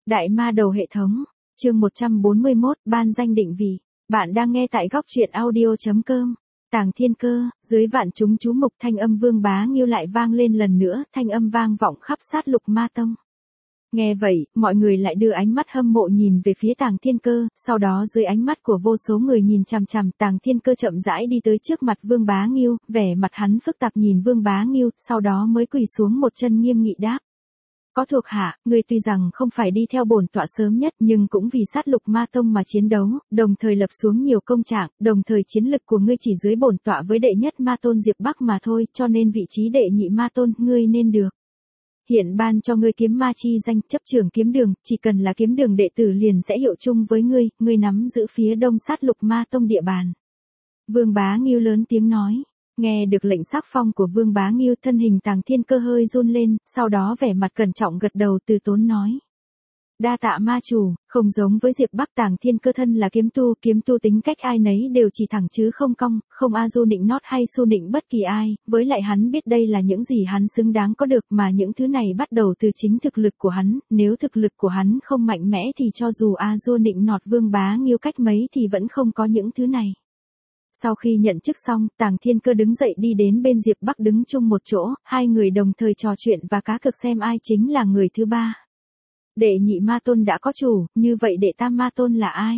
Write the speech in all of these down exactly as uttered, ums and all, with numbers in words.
Đại ma đầu hệ thống, chương một trăm bốn mươi mốt, ban danh định vị. Bạn đang nghe tại góc truyện audio.com. Tàng Thiên Cơ, dưới vạn chúng chú mục thanh âm Vương Bá Nghiêu lại vang lên lần nữa, thanh âm vang vọng khắp sát lục ma tông. Nghe vậy, mọi người lại đưa ánh mắt hâm mộ nhìn về phía Tàng Thiên Cơ, sau đó dưới ánh mắt của vô số người nhìn chằm chằm, Tàng Thiên Cơ chậm rãi đi tới trước mặt Vương Bá Nghiêu, vẻ mặt hắn phức tạp nhìn Vương Bá Nghiêu, sau đó mới quỳ xuống một chân nghiêm nghị đáp. Có thuộc hạ, ngươi tuy rằng không phải đi theo bổn tọa sớm nhất nhưng cũng vì sát lục ma tông mà chiến đấu, đồng thời lập xuống nhiều công trạng, đồng thời chiến lực của ngươi chỉ dưới bổn tọa với đệ nhất ma tôn Diệp Bắc mà thôi, cho nên vị trí đệ nhị ma tôn, ngươi nên được. Hiện ban cho ngươi kiếm ma chi danh, chấp trưởng kiếm đường, chỉ cần là kiếm đường đệ tử liền sẽ hiệu chung với ngươi, ngươi nắm giữ phía đông sát lục ma tông địa bàn. Vương Bá Nghiêu lớn tiếng nói. Nghe được lệnh sắc phong của Vương Bá Nghiêu, thân hình Tàng Thiên Cơ hơi run lên, sau đó vẻ mặt cẩn trọng gật đầu từ tốn nói. Đa tạ ma chủ, không giống với Diệp Bắc, Tàng Thiên Cơ thân là kiếm tu, kiếm tu tính cách ai nấy đều chỉ thẳng chứ không cong, không a du nịnh nót hay su nịnh bất kỳ ai, với lại hắn biết đây là những gì hắn xứng đáng có được mà những thứ này bắt đầu từ chính thực lực của hắn, nếu thực lực của hắn không mạnh mẽ thì cho dù a du nịnh nọt Vương Bá Nghiêu cách mấy thì vẫn không có những thứ này. Sau khi nhận chức xong, Tàng Thiên Cơ đứng dậy đi đến bên Diệp Bắc đứng chung một chỗ, hai người đồng thời trò chuyện và cá cược xem ai chính là người thứ ba. Đệ nhị ma tôn đã có chủ, như vậy đệ tam ma tôn là ai?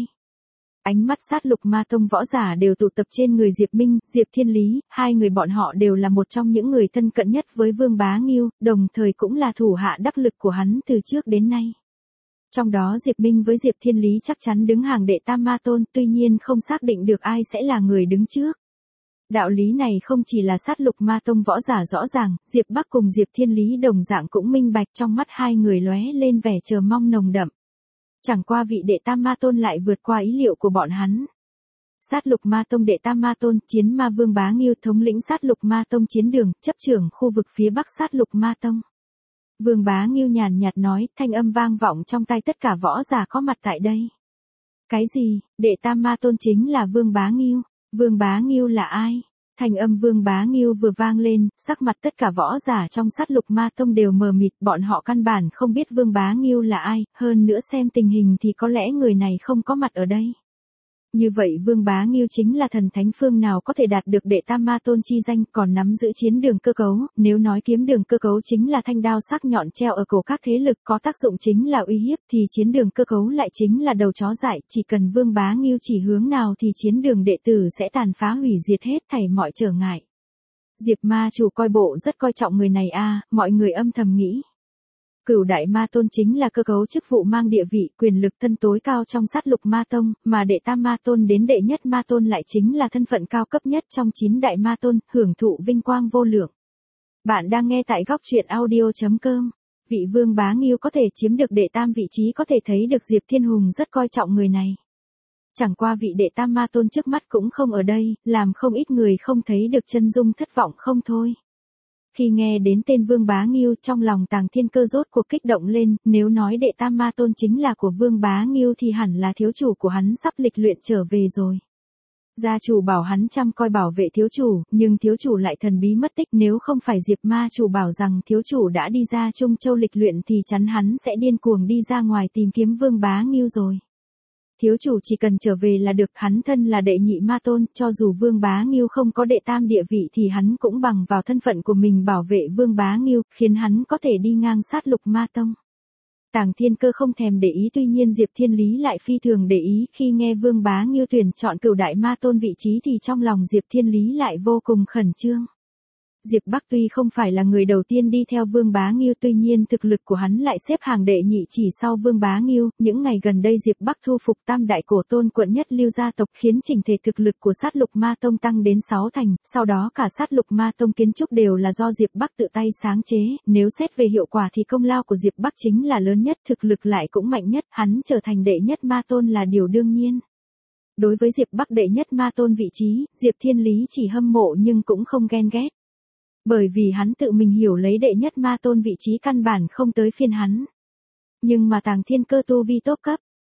Ánh mắt sát lục ma tông võ giả đều tụ tập trên người Diệp Minh, Diệp Thiên Lý, hai người bọn họ đều là một trong những người thân cận nhất với Vương Bá Nghiêu, đồng thời cũng là thủ hạ đắc lực của hắn từ trước đến nay. Trong đó Diệp Minh với Diệp Thiên Lý chắc chắn đứng hàng đệ tam ma tôn, tuy nhiên không xác định được ai sẽ là người đứng trước. Đạo lý này không chỉ là sát lục ma tông võ giả rõ ràng, Diệp Bắc cùng Diệp Thiên Lý đồng dạng cũng minh bạch, trong mắt hai người lóe lên vẻ chờ mong nồng đậm. Chẳng qua vị đệ tam ma tôn lại vượt qua ý liệu của bọn hắn. Sát lục ma tông đệ tam ma tôn, chiến ma Vương Bá Nghiêu thống lĩnh sát lục ma tông chiến đường, chấp trưởng khu vực phía bắc sát lục ma tông. Vương Bá Nghiêu nhàn nhạt nói, thanh âm vang vọng trong tai tất cả võ giả có mặt tại đây. Cái gì, đệ tam ma tôn chính là Vương Bá Nghiêu? Vương Bá Nghiêu là ai? Thanh âm Vương Bá Nghiêu vừa vang lên, sắc mặt tất cả võ giả trong sát lục ma tông đều mờ mịt, bọn họ căn bản không biết Vương Bá Nghiêu là ai, hơn nữa xem tình hình thì có lẽ người này không có mặt ở đây. Như vậy Vương Bá Nghiêu chính là thần thánh phương nào có thể đạt được đệ tam ma tôn chi danh, còn nắm giữ chiến đường cơ cấu, nếu nói kiếm đường cơ cấu chính là thanh đao sắc nhọn treo ở cổ các thế lực có tác dụng chính là uy hiếp, thì chiến đường cơ cấu lại chính là đầu chó dại, chỉ cần Vương Bá Nghiêu chỉ hướng nào thì chiến đường đệ tử sẽ tàn phá hủy diệt hết thảy mọi trở ngại. Diệp ma chủ coi bộ rất coi trọng người này a, mọi người âm thầm nghĩ. Cửu đại ma tôn chính là cơ cấu chức vụ mang địa vị, quyền lực thân tối cao trong sát lục ma tông, mà đệ tam ma tôn đến đệ nhất ma tôn lại chính là thân phận cao cấp nhất trong chín đại ma tôn, hưởng thụ vinh quang vô lượng. Bạn đang nghe tại góc truyện audio.com. Vị Vương Bá Nghiêu có thể chiếm được đệ tam vị trí có thể thấy được Diệp Thiên Hùng rất coi trọng người này. Chẳng qua vị đệ tam ma tôn trước mắt cũng không ở đây, làm không ít người không thấy được chân dung thất vọng không thôi. Khi nghe đến tên Vương Bá Nghiêu, trong lòng Tàng Thiên Cơ rốt cuộc kích động lên, nếu nói đệ tam ma tôn chính là của Vương Bá Nghiêu thì hẳn là thiếu chủ của hắn sắp lịch luyện trở về rồi. Gia chủ bảo hắn chăm coi bảo vệ thiếu chủ, nhưng thiếu chủ lại thần bí mất tích, nếu không phải Diệp ma chủ bảo rằng thiếu chủ đã đi ra Trung Châu lịch luyện thì chắn hắn sẽ điên cuồng đi ra ngoài tìm kiếm Vương Bá Nghiêu rồi. Thiếu chủ chỉ cần trở về là được, hắn thân là đệ nhị ma tôn, cho dù Vương Bá Nghiêu không có đệ tam địa vị thì hắn cũng bằng vào thân phận của mình bảo vệ Vương Bá Nghiêu, khiến hắn có thể đi ngang sát lục ma tông. Tàng Thiên Cơ không thèm để ý, tuy nhiên Diệp Thiên Lý lại phi thường để ý, khi nghe Vương Bá Nghiêu tuyển chọn cửu đại ma tôn vị trí thì trong lòng Diệp Thiên Lý lại vô cùng khẩn trương. Diệp Bắc tuy không phải là người đầu tiên đi theo Vương Bá Nghiêu, tuy nhiên thực lực của hắn lại xếp hàng đệ nhị chỉ sau Vương Bá Nghiêu, những ngày gần đây Diệp Bắc thu phục tam đại cổ tôn quận nhất lưu gia tộc, khiến chỉnh thể thực lực của sát lục ma tông tăng đến sáu thành, sau đó cả sát lục ma tông kiến trúc đều là do Diệp Bắc tự tay sáng chế, nếu xét về hiệu quả thì công lao của Diệp Bắc chính là lớn nhất, thực lực lại cũng mạnh nhất, hắn trở thành đệ nhất ma tôn là điều đương nhiên. Đối với Diệp Bắc đệ nhất ma tôn vị trí, Diệp Thiên Lý chỉ hâm mộ nhưng cũng không ghen ghét. Bởi vì hắn tự mình hiểu lấy đệ nhất ma tôn vị trí căn bản không tới phiên hắn. Nhưng mà Tàng Thiên Cơ tu vi tốt cấp,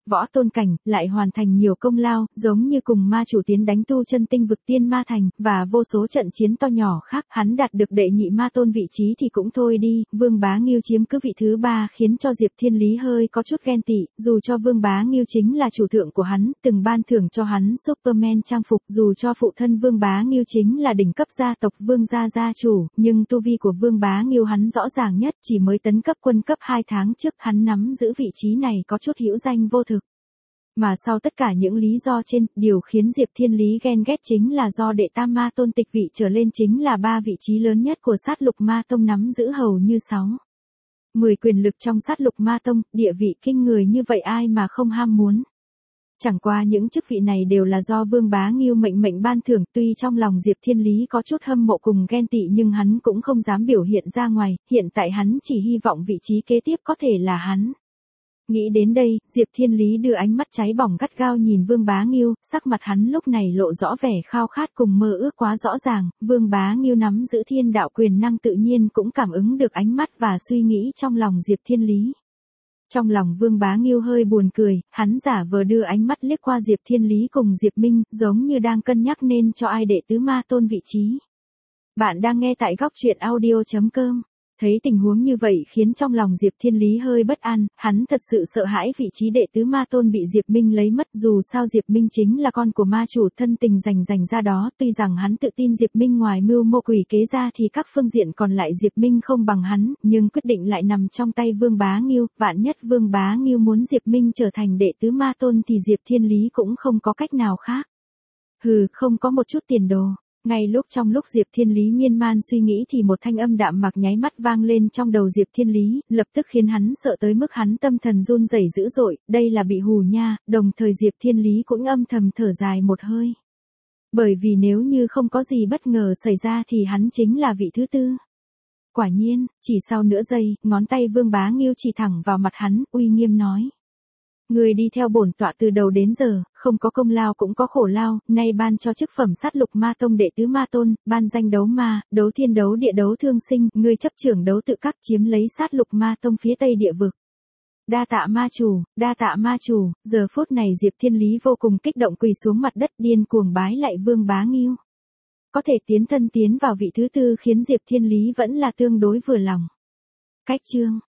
võ tôn cảnh, lại hoàn thành nhiều công lao, giống như cùng ma chủ tiến đánh tu chân tinh vực tiên ma thành, và vô số trận chiến to nhỏ khác, hắn đạt được đệ nhị ma tôn vị trí thì cũng thôi đi, Vương Bá Ngưu chiếm cứ vị thứ ba khiến cho Diệp Thiên Lý hơi có chút ghen tị, dù cho Vương Bá Ngưu chính là chủ thượng của hắn, từng ban thưởng cho hắn Superman trang phục, dù cho phụ thân Vương Bá Ngưu chính là đỉnh cấp gia tộc Vương gia gia chủ, nhưng tu vi của Vương Bá Ngưu hắn rõ ràng nhất, chỉ mới tấn cấp quân cấp hai tháng trước, hắn nắm giữ vị trí này có chút hữu danh vô thực. Mà sau tất cả những lý do trên, điều khiến Diệp Thiên Lý ghen ghét chính là do đệ tam ma tôn tịch vị trở lên chính là ba vị trí lớn nhất của sát lục ma tông nắm giữ hầu như sáu. mười quyền lực trong sát lục ma tông, địa vị kinh người như vậy ai mà không ham muốn. Chẳng qua những chức vị này đều là do Vương Bá Ngưu mệnh mệnh ban thưởng, tuy trong lòng Diệp Thiên Lý có chút hâm mộ cùng ghen tị nhưng hắn cũng không dám biểu hiện ra ngoài, hiện tại hắn chỉ hy vọng vị trí kế tiếp có thể là hắn. Nghĩ đến đây, Diệp Thiên Lý đưa ánh mắt cháy bỏng gắt gao nhìn Vương Bá Ngưu, sắc mặt hắn lúc này lộ rõ vẻ khao khát cùng mơ ước quá rõ ràng, Vương Bá Ngưu nắm giữ thiên đạo quyền năng tự nhiên cũng cảm ứng được ánh mắt và suy nghĩ trong lòng Diệp Thiên Lý. Trong lòng Vương Bá Ngưu hơi buồn cười, hắn giả vờ đưa ánh mắt liếc qua Diệp Thiên Lý cùng Diệp Minh, giống như đang cân nhắc nên cho ai đệ tứ ma tôn vị trí. Bạn đang nghe tại góc truyện audio chấm com. Thấy tình huống như vậy khiến trong lòng Diệp Thiên Lý hơi bất an, hắn thật sự sợ hãi vị trí đệ tứ ma tôn bị Diệp Minh lấy mất, dù sao Diệp Minh chính là con của ma chủ thân tình dành dành ra đó, tuy rằng hắn tự tin Diệp Minh ngoài mưu mô quỷ kế ra thì các phương diện còn lại Diệp Minh không bằng hắn, nhưng quyết định lại nằm trong tay Vương Bá Ngưu, vạn nhất Vương Bá Ngưu muốn Diệp Minh trở thành đệ tứ ma tôn thì Diệp Thiên Lý cũng không có cách nào khác. Hừ, không có một chút tiền đồ. Ngay lúc trong lúc Diệp Thiên Lý miên man suy nghĩ thì một thanh âm đạm mạc nháy mắt vang lên trong đầu Diệp Thiên Lý, lập tức khiến hắn sợ tới mức hắn tâm thần run rẩy dữ dội, đây là bị hù nha, đồng thời Diệp Thiên Lý cũng âm thầm thở dài một hơi. Bởi vì nếu như không có gì bất ngờ xảy ra thì hắn chính là vị thứ tư. Quả nhiên, chỉ sau nửa giây, ngón tay Vương Bá Ngưu chỉ thẳng vào mặt hắn, uy nghiêm nói. Người đi theo bổn tọa từ đầu đến giờ, không có công lao cũng có khổ lao, nay ban cho chức phẩm sát lục ma tông đệ tứ ma tôn, ban danh đấu ma, đấu thiên đấu địa đấu thương sinh, người chấp trưởng đấu tự các chiếm lấy sát lục ma tông phía tây địa vực. Đa tạ ma chủ, đa tạ ma chủ, giờ phút này Diệp Thiên Lý vô cùng kích động quỳ xuống mặt đất điên cuồng bái lại Vương Bá Ngưu. Có thể tiến thân tiến vào vị thứ tư khiến Diệp Thiên Lý vẫn là tương đối vừa lòng. Cách chương